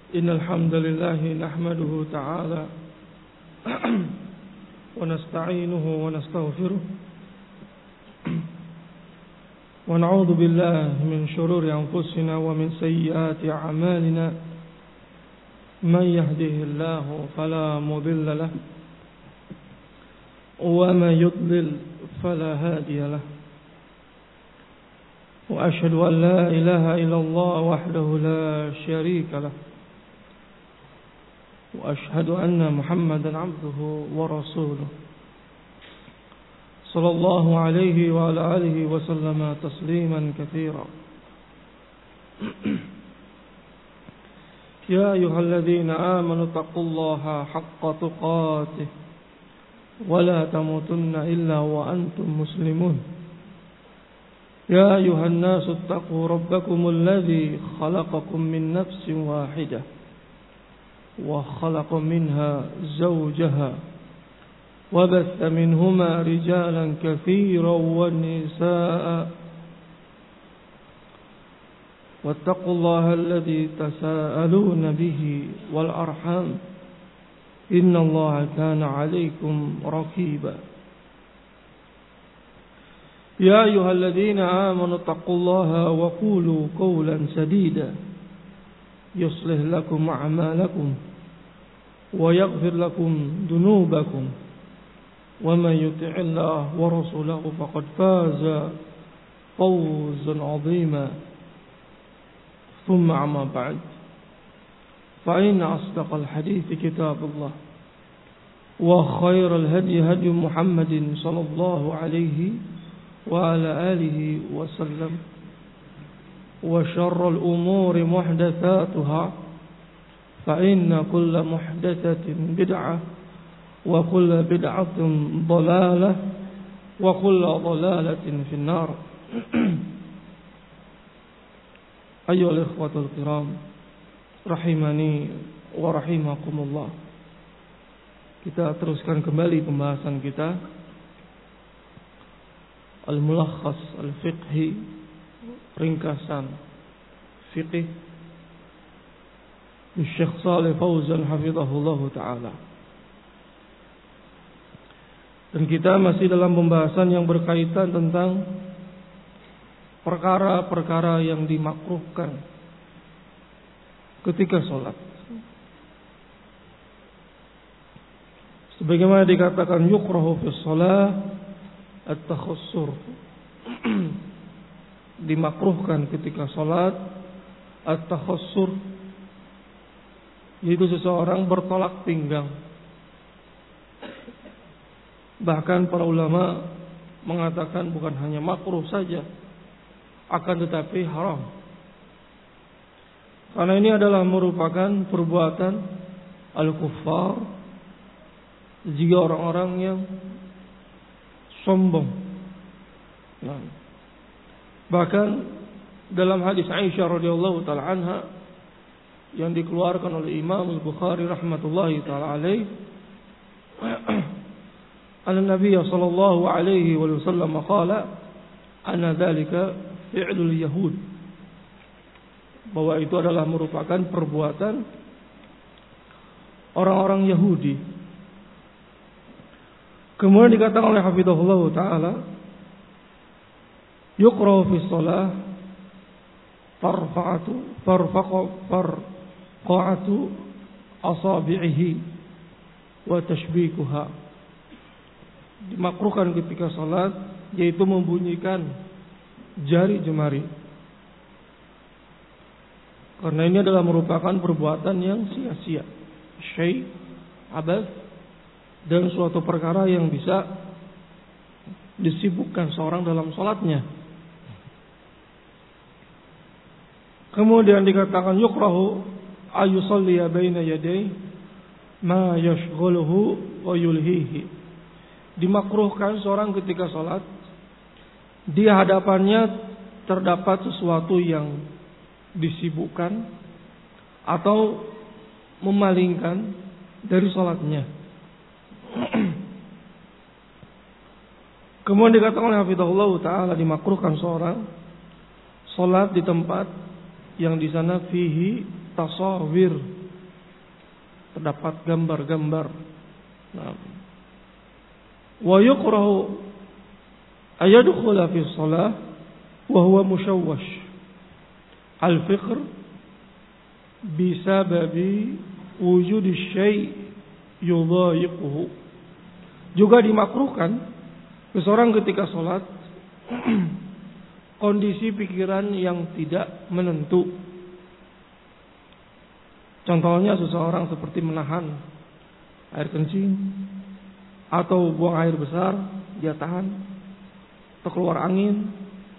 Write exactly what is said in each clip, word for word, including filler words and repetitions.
إن الحمد لله نحمده تعالى ونستعينه ونستغفره ونعوذ بالله من شرور أنفسنا ومن سيئات أعمالنا من يهده الله فلا مضل له ومن يضلل فلا هادي له وأشهد أن لا إله إلا الله وحده لا شريك له وأشهد أن محمدا عبده ورسوله صلى الله عليه وعلى آله وسلم تسليما كثيرا يا أيها الذين آمنوا اتقوا الله حق تقاته ولا تموتن إلا وأنتم مسلمون يا أيها الناس اتقوا ربكم الذي خلقكم من نفس واحدة وخلق منها زوجها وبث منهما رجالا كثيرا ونساء واتقوا الله الذي تساءلون به والأرحام إن الله كان عليكم رقيبا يا أيها الذين آمنوا اتقوا الله وقولوا قولا سديدا يصلح لكم أعمالكم ويغفر لكم ذنوبكم ومن يطع الله ورسوله فقد فاز فوزا عظيما ثم أما بعد فإن أصدق الحديث كتاب الله وخير الهدي هدي محمد صلى الله عليه وعلى آله وسلم وشر الأمور محدثاتها فإن كل محدثة بدعة وكل بدعة ضلالة وكل ضلالة في النار. أيها الإخوة الكرام rahimani wa rahimakumullah. Kita teruskan kembali pembahasan kita Al-Mulakhas Al-Fiqhi, ringkasan fiqih Syekh Shalih Fauzan hafizahullah ta'ala. Dan kita masih dalam pembahasan yang berkaitan tentang perkara-perkara yang dimakruhkan ketika sholat. Sebagaimana dikatakan yukrahu fi shalah at-takhassur, dimakruhkan ketika sholat at-takhassur, yaitu seseorang bertolak pinggang. Bahkan para ulama mengatakan bukan hanya makruh saja, akan tetapi haram. Karena ini adalah merupakan perbuatan al-kuffar, jika orang-orang yang sombong. Nah, bahkan dalam hadis Aisyah radhiyallahu taala anha yang dikeluarkan oleh Imam Al-Bukhari rahmatullahi taala alaih, anna Nabi sallallahu alaihi wasallam qala ana dzalika fi'lul yahud, bahwa itu adalah merupakan perbuatan orang-orang Yahudi. Kemudian dikatakan oleh hafizahullah taala, yuqra fi shalah farfa'atu farfaqu farqa'atu asabi'ihi wa tashbikuha. Dimakruhkan ketika salat yaitu membunyikan jari jemari, karena ini adalah merupakan perbuatan yang sia-sia, syai' abas, dan suatu perkara yang bisa disibukkan seorang dalam salatnya. Kemudian dikatakan yukrahu ayusalliya baina yaday ma yashghuluhu wa yulhihi. Dimakruhkan seorang ketika salat di hadapannya terdapat sesuatu yang disibukkan atau memalingkan dari salatnya. Kemudian dikatakan oleh hafizahullah taala, dimakruhkan seorang salat di tempat yang di sana fihi tasawir terdapat gambar-gambar. Nah, wa yukrahu ayadkhula fi shalah wa huwa mushawwash al-fiqr bisababi wujudi syai' yudhayiquhu. Juga dimakruhkan seseorang ketika sholat kondisi pikiran yang tidak menentu. Contohnya seseorang seperti menahan air kencing atau buang air besar, dia tahan, atau keluar angin.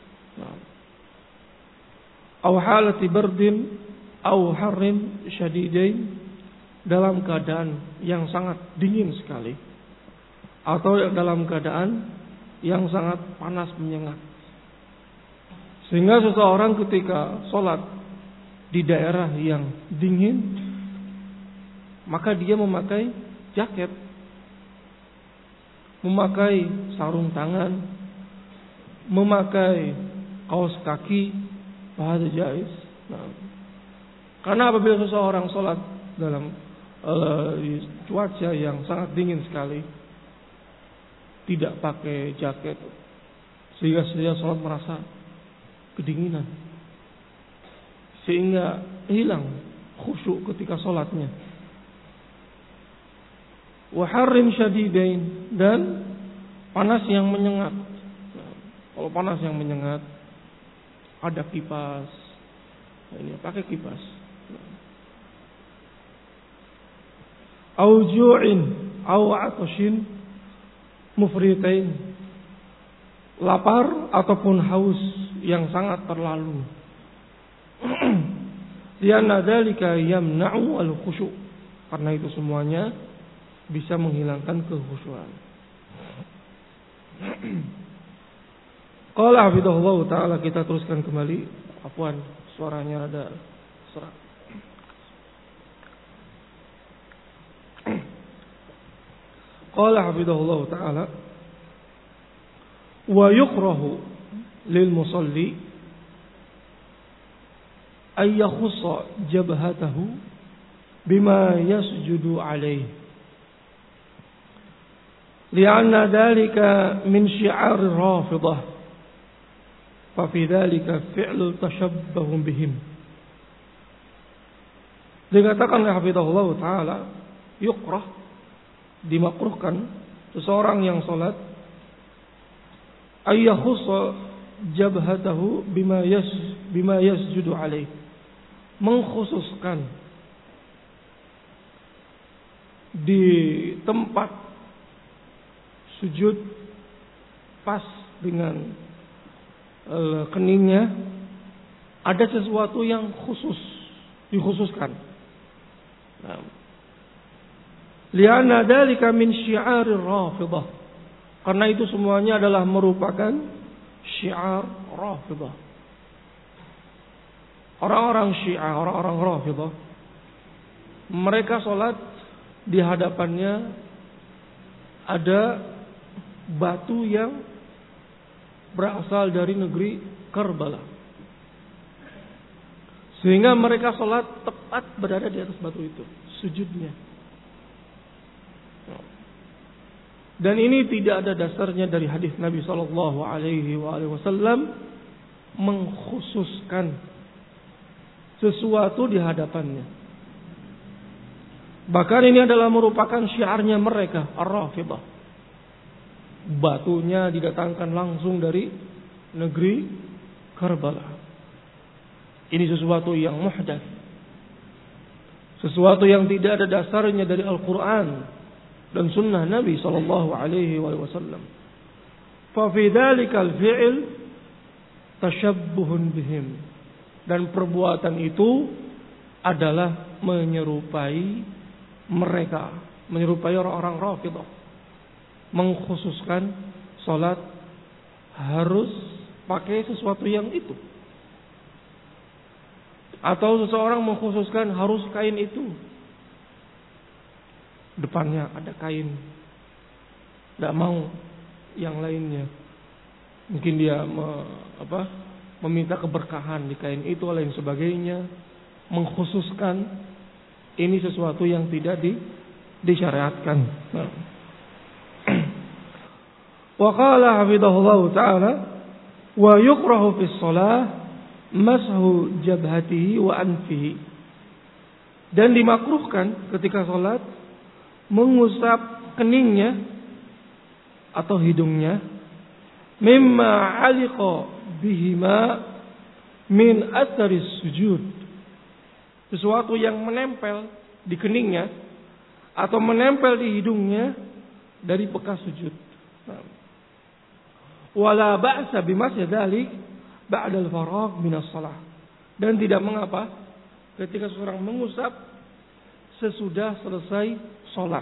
Aw halati bardin aw harrin syadidain, dalam keadaan yang sangat dingin sekali atau dalam keadaan yang sangat panas menyengat. Sehingga seseorang ketika sholat di daerah yang dingin, maka dia memakai jaket, memakai sarung tangan, memakai kaos kaki, bahasa jais. Nah, karena apabila seseorang sholat dalam uh, cuaca yang sangat dingin sekali, tidak pakai jaket, sehingga dia sholat merasa kedinginan, sehingga hilang khusyuk ketika sholatnya. Wa harrin syadidain, dan panas yang menyengat. Nah, kalau panas yang menyengat, ada kipas, nah, ini pakai kipas. Au ju'in au atashin mufritain, lapar ataupun haus yang sangat terlalu. Lianna dzalika yamna'u al-khusyu', karena itu semuanya bisa menghilangkan kekhusyuan. Qala hafizahullah taala, kita teruskan kembali. Afwan, suaranya ada serak. Qala hafizahullah taala, wa yukrahu lil musalli ay yakhussa jabhatahu bima yasjudu alayhi, li'anna dhalika min syi'ar rafidah, fa fi dhalika fi'lu tashabbahum bihim. Dikatakan oleh hafizahullah taala, yukrah, dimakruhkan seseorang yang salat ay yakhussa jabhatahu bima yas bima yasjudu alaih, mengkhususkan di tempat sujud pas dengan uh, keningnya ada sesuatu yang khusus, dikhususkan. Nah, li'anna dzalika min syi'arir rafidah, karena itu semuanya adalah merupakan syiar rafidah. Orang-orang Syiah, orang-orang Rafidah, mereka sholat di hadapannya ada batu yang berasal dari negeri Karbala, sehingga mereka sholat tepat berada di atas batu itu, sujudnya. Dan ini tidak ada dasarnya dari hadis Nabi Shallallahu Alaihi Wasallam mengkhususkan sesuatu di hadapannya. Bahkan ini adalah merupakan syiarnya mereka, Ar-Rafidah. Batunya didatangkan langsung dari negeri Karbala. Ini sesuatu yang muhdats, sesuatu yang tidak ada dasarnya dari Al-Quran dan Sunnah Nabi Sallallahu Alaihi Wasallam. Fa fi dzalikal fi'l tashabbuhun bihim, dan perbuatan itu adalah menyerupai mereka, menyerupai orang-orang Rafidah, mengkhususkan salat harus pakai sesuatu yang itu, atau seseorang mengkhususkan harus kain itu, depannya ada kain, tidak mau yang lainnya. Mungkin dia me, apa, meminta keberkahan di kain itu, lain sebagainya, mengkhususkan ini sesuatu yang tidak di, disyariatkan. Nah. Wa qala hafidhahullah ta'ala wa yukrahu fi shalah mashu jabhatihi wa anfihi. Dan dimakruhkan ketika salat mengusap keningnya atau hidungnya mimma aliqa bihima min athari sujud, sesuatu yang menempel di keningnya atau menempel di hidungnya dari bekas sujud. Wala ba'sa bimasyi dzalik ba'da al-faragh min as-shalah. Dan tidak mengapa ketika seorang mengusap sesudah selesai salat.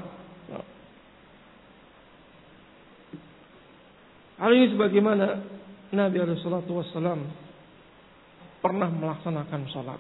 Hal ini sebagaimana Nabi alaihi salatu wassalam pernah melaksanakan salat.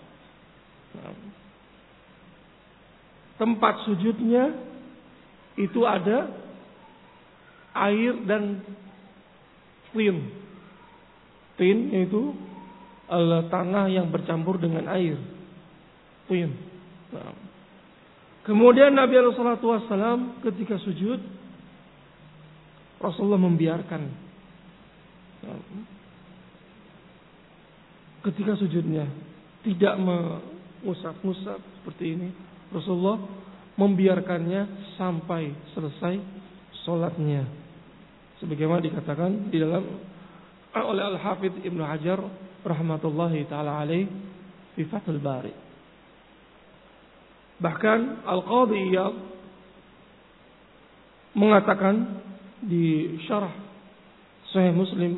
Tempat sujudnya itu ada air dan tin. Tin yaitu tanah yang bercampur dengan air. Tin. Nah. Kemudian Nabi alaihi salatu wassalam ketika sujud Rasulullah membiarkan. Nah. Ketika sujudnya tidak mengusap-ngusap seperti ini, Rasulullah membiarkannya sampai selesai salatnya. Sebagaimana dikatakan di dalam oleh Al-Hafidz Ibnu Hajar rahmatullahi taala alaih fi Fathul Bari. Bahkan Al-Qadhi Iyad mengatakan di syarah Sahih Muslim,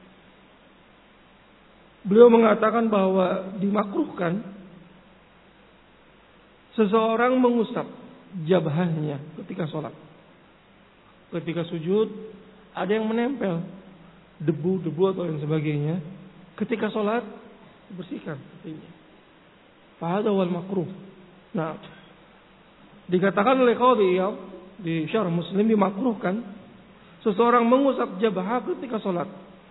beliau mengatakan bahwa dimakruhkan seseorang mengusap jabahnya ketika sholat. Ketika sujud ada yang menempel debu-debu atau yang sebagainya. Ketika sholat bersihkan ini. Fahadha wal makruh. Nah, dikatakan oleh Qadhi Iyad di syarah Muslim dimakruhkan seseorang mengusap jabah ketika sholat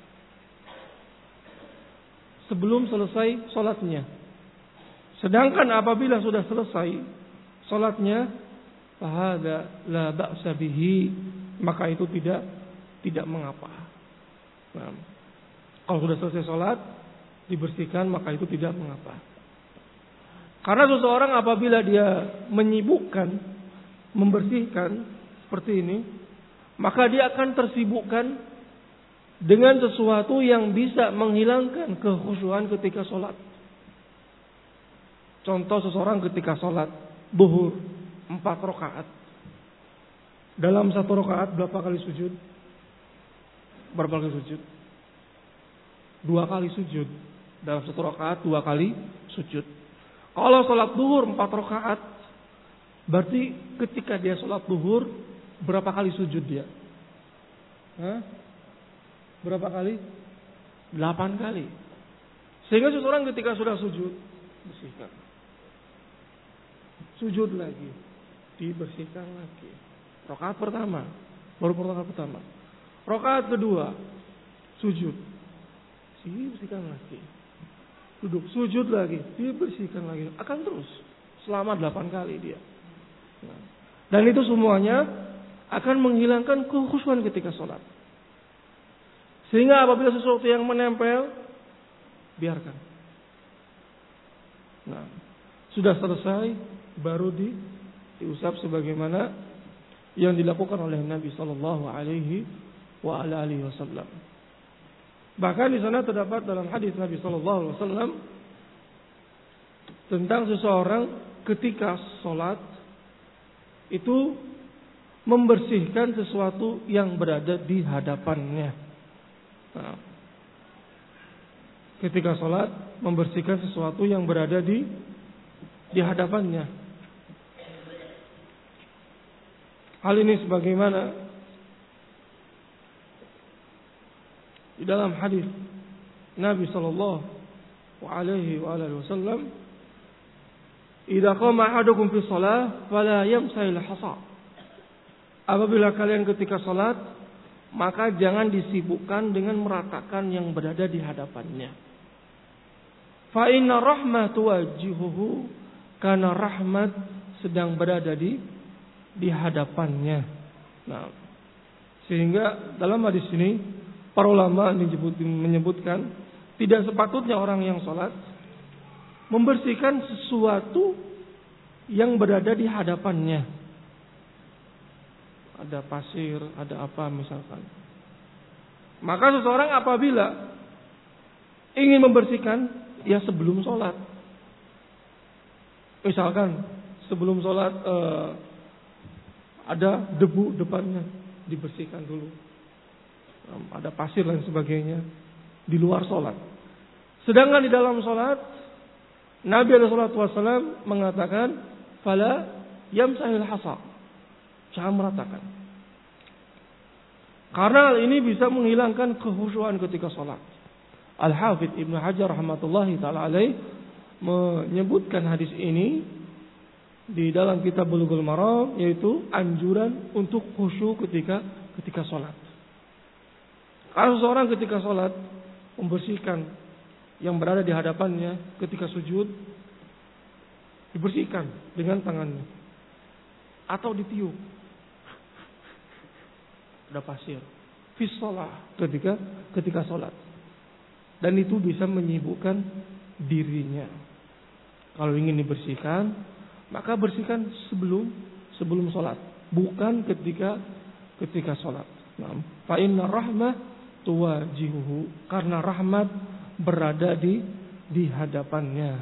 sebelum selesai sholatnya. Sedangkan apabila sudah selesai sholatnya, fahadha la ba'sa bihi, maka itu tidak tidak mengapa. Nah, kalau sudah selesai sholat dibersihkan, maka itu tidak mengapa. Karena seseorang apabila dia menyibukkan membersihkan seperti ini, maka dia akan tersibukkan dengan sesuatu yang bisa menghilangkan kekhusyuan ketika sholat. Contoh, seseorang ketika sholat zuhur empat rakaat, dalam satu rakaat berapa kali sujud? Berapa kali sujud? Dua kali sujud. Dalam satu rakaat dua kali sujud. Kalau sholat zuhur empat rakaat, berarti ketika dia sholat zuhur berapa kali sujud dia? Hah? Berapa kali? Delapan kali. Sehingga seseorang ketika sudah sujud, bersihkan. Sujud lagi, dibersihkan lagi. Rakaat pertama, baru rakaat pertama. Rakaat kedua, sujud, dibersihkan lagi. Duduk, sujud lagi, dibersihkan lagi. Akan terus selama delapan kali dia. Nah, dan itu semuanya akan menghilangkan kekhusyuan ketika sholat. Sehingga apabila sesuatu yang menempel, biarkan. Nah, sudah selesai, baru di, diusap sebagaimana yang dilakukan oleh Nabi Sallallahu Alaihi Wasallam. Bahkan di sana terdapat dalam hadis Nabi Sallallahu Alaihi Wasallam tentang seseorang ketika sholat itu membersihkan sesuatu yang berada di hadapannya. Nah, ketika sholat membersihkan sesuatu yang berada di di hadapannya. Hal ini sebagaimana di dalam hadis Nabi sallallahu alaihi wasallam, "Idza qama ahadukum fi shalah fala yamsahil hasa." Apabila kalian ketika salat, maka jangan disibukkan dengan meratakan yang berada di hadapannya. Fa inna rahmatu wajihuhu kana rahmat sedang berada di di hadapannya. Nah, sehingga dalam hadis ini para ulama menyebut, menyebutkan tidak sepatutnya orang yang sholat membersihkan sesuatu yang berada di hadapannya. Ada pasir, ada apa misalkan. Maka seseorang apabila ingin membersihkan, ya sebelum sholat. Misalkan sebelum sholat eh, ada debu depannya, dibersihkan dulu. Ada pasir dan sebagainya di luar sholat. Sedangkan di dalam sholat, Nabi alaihi wasallam mengatakan, "Fala yamsahil hasa." Jangan meratakan. Karena hal ini bisa menghilangkan kekhusyuan ketika sholat. Al-Hafidz Ibnu Hajar rahmatullahi taala alaih menyebutkan hadis ini di dalam kitab Bulughul Maram, yaitu anjuran untuk khusyuk ketika ketika sholat. Kalau seorang ketika sholat membersihkan yang berada di hadapannya ketika sujud, dibersihkan dengan tangannya atau ditiup. Ada pasir fi shalah ketika ketika sholat, dan itu bisa menyibukkan dirinya. Kalau ingin dibersihkan, maka bersihkan sebelum sebelum sholat, bukan ketika ketika sholat. Nah, fa inna rahmah tuwajihuhu, karena rahmat berada di di hadapannya.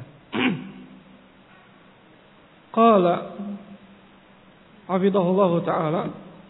Qala hafidhahullah taala,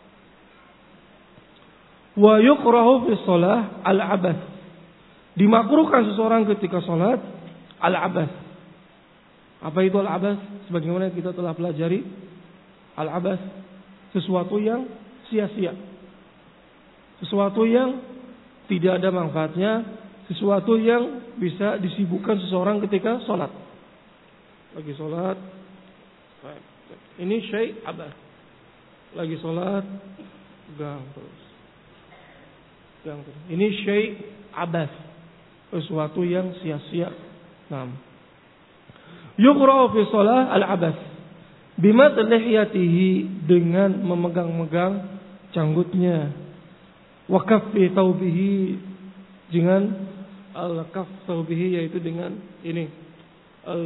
wa yukrahu fi shalah al-abath. Dimakruhkan seseorang ketika sholat al-abath. Apa itu al-abath? Sebagaimana kita telah pelajari, al-abath sesuatu yang sia-sia, sesuatu yang tidak ada manfaatnya, sesuatu yang bisa disibukkan seseorang ketika sholat. Lagi sholat, ini syai' abath. Lagi sholat, gang terus. Gang terus. Ini syai' abath, sesuatu yang sia-sia. Nah, yuqra'u fi shalah al-abath bima lihiyatihi, dengan memegang-megang canggutnya, wa kaffi thawbihi, dengan al-kaff thawbihi, yaitu dengan ini al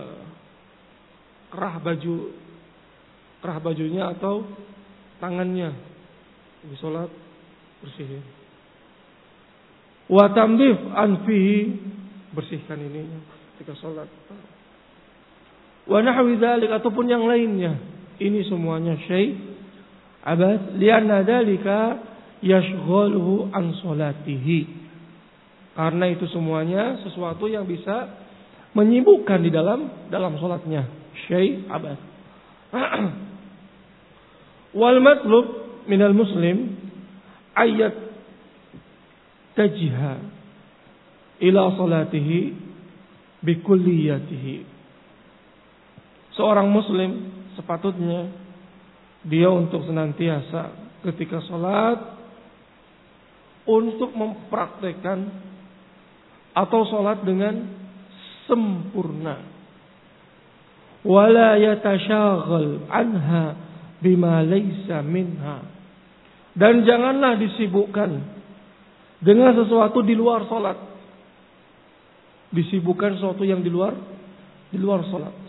kerah baju, kerah bajunya atau tangannya. Di salat bersihin. Wa tamdif anfihi, bersihkan ininya ketika salat. Wa nahwi dzalik, ataupun yang lainnya. Ini semuanya syai' abath, lianna dzalika yashghaluhu an salatihi. Karena itu semuanya sesuatu yang bisa menyibukkan di dalam dalam salatnya. Syai' abath. Wal matlub minal muslim ayat tajha ila salatihi bikulliyatihi. Seorang muslim sepatutnya dia untuk senantiasa ketika sholat untuk mempraktekkan atau sholat dengan sempurna. Wala yatashaghal anha bima laysa minha. Dan janganlah disibukkan dengan sesuatu di luar sholat. Disibukkan sesuatu yang di luar di luar sholat.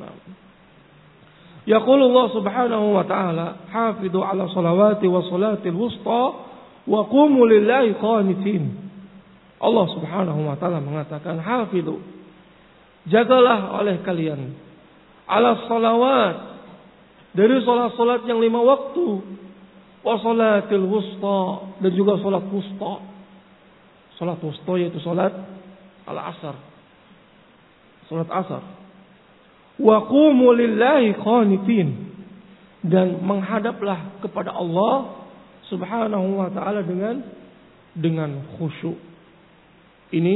Yaqulullah subhanahu wa ta'ala, hafidhu ala salawati wa salatil wusta wa qumu lillahi qanitin. Allah subhanahu wa ta'ala mengatakan, hafidhu, jagalah oleh kalian ala salawat, dari salat-salat yang lima waktu, wa salatil wusta, dan juga salat wusta. Salat wusta yaitu salat al-asar, salat asar. Wa qumu lillahi qanitin, dan menghadaplah kepada Allah subhanahu wa ta'ala dengan dengan khusyuk. Ini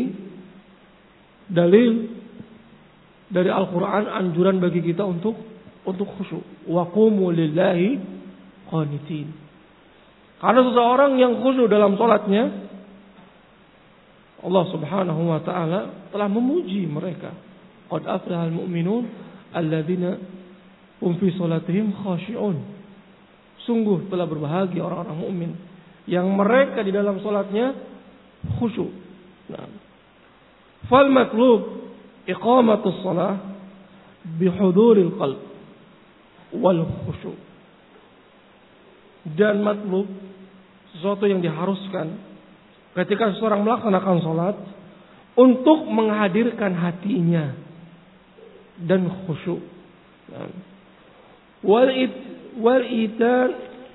dalil dari Al-Quran, anjuran bagi kita untuk untuk khusyuk. Wa qumu lillahi qanitin. Karena seseorang yang khusyuk dalam salatnya, Allah subhanahu wa ta'ala telah memuji mereka. Qad aflahal mu'minun alladzina hum fi salatihim khashi'un. Sungguh telah berbahagia orang-orang mukmin yang mereka di dalam salatnya khusyuk. Nah, fal matlub iqamatus shalah bihuduril qalb wal khusyuk. Dan matlub, sesuatu yang diharuskan ketika seseorang melaksanakan salat, untuk menghadirkan hatinya dan khusyuk. Wal it wal itan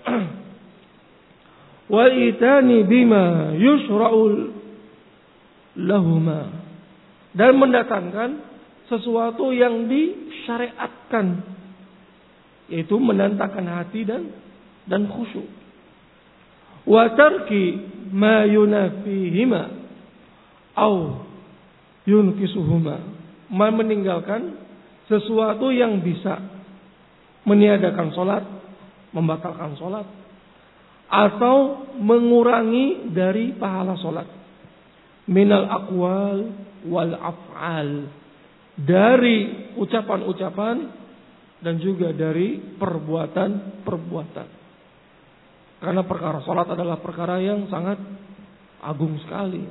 wal itani bima yushra'ul lahuma, dan mendatangkan sesuatu yang disyariatkan, yaitu mendatangkan hati dan dan khusyuk. Wa tarki ma yunafihima au yunkisuhuma, meninggalkan sesuatu yang bisa meniadakan salat, membatalkan salat, atau mengurangi dari pahala salat. Minal aqwal wal af'al, dari ucapan-ucapan dan juga dari perbuatan-perbuatan. Karena perkara salat adalah perkara yang sangat agung sekali.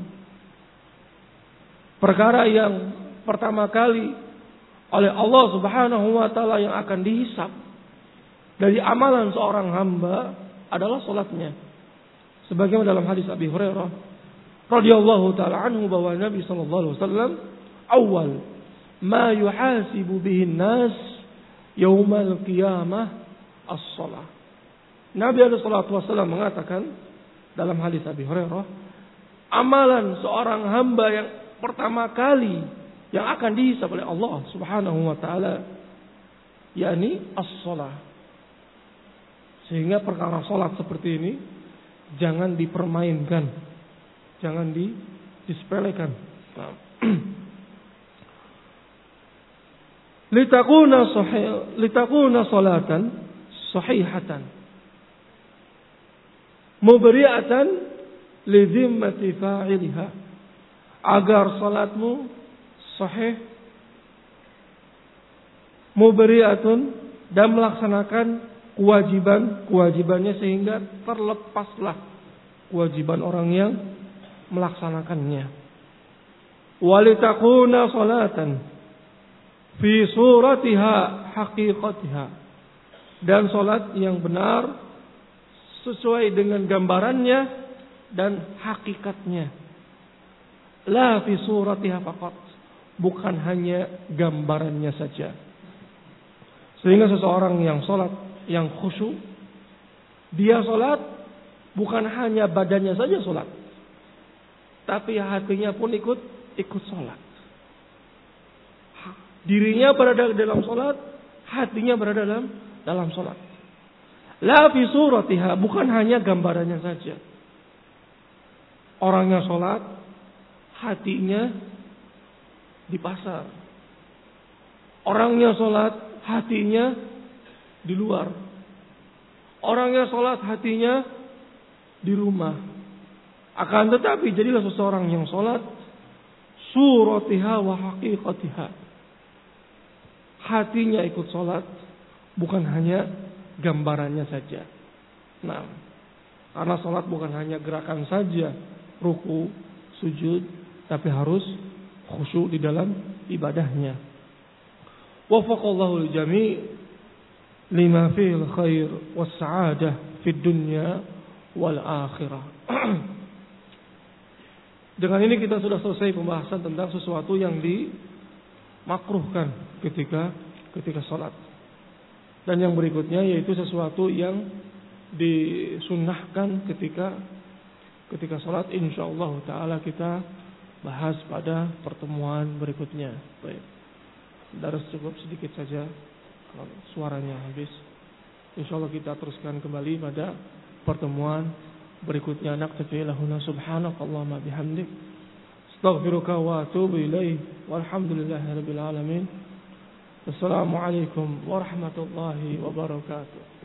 Perkara yang pertama kali oleh Allah Subhanahu wa taala yang akan dihisab dari amalan seorang hamba adalah salatnya. Sebagaimana dalam hadis Abi Hurairah radhiyallahu taala anhu, bahwa Nabi sallallahu alaihi wasallam awal ma yuhasibu bihin nas yaumal qiyamah as-shalah. Nabi alaihi salatu wasallam mengatakan dalam hadis Abi Hurairah, amalan seorang hamba yang pertama kali yang akan dihisab oleh Allah Subhanahu wa taala yakni as-shalah. Sehingga perkara salat seperti ini jangan dipermainkan, jangan di disepelekan. Nah. litakuna sahih litakuna salatan sahihatan mubri'atan li dhimmati fa'ilha, agar salatmu sahih, mubri'atun, dan melaksanakan kewajiban-kewajibannya sehingga terlepaslah kewajiban orang yang melaksanakannya. Walitakuna salatan fi suratiha haqiqatiha, dan salat yang benar sesuai dengan gambarannya dan hakikatnya. La fi suratiha faqat, bukan hanya gambarannya saja. Sehingga seseorang yang salat yang khusyuk, dia salat bukan hanya badannya saja salat, tapi hatinya pun ikut ikut salat. Dirinya berada dalam salat, hatinya berada dalam dalam salat. La fi suratiha, bukan hanya gambarannya saja. Orangnya salat, hatinya di pasar. Orangnya salat, hatinya di luar. Orangnya salat, hatinya di rumah. Akan tetapi jadilah seseorang yang salat suratiha wa haqiqatiha. Hatinya ikut salat, bukan hanya gambarannya saja. Nah, karena salat bukan hanya gerakan saja, ruku, sujud, tapi harus khusyuk di dalam ibadahnya. Wafaqallahu al-jami' lima fil khair was sa'adah fid dunya wal akhirah. Dengan ini kita sudah selesai pembahasan tentang sesuatu yang dimakruhkan ketika ketika salat. Dan yang berikutnya yaitu sesuatu yang disunnahkan ketika ketika salat, insyaallah taala kita bahas pada pertemuan berikutnya. Baik. Darus cukup sedikit saja, kalau suaranya habis. Insyaallah kita teruskan kembali pada pertemuan berikutnya. Naktafi lahuna subhanakallahumma bihamdik, astaghfiruka wa atubu ilaik, walhamdulillahirabbil alamin. Assalamualaikum warahmatullahi wabarakatuh.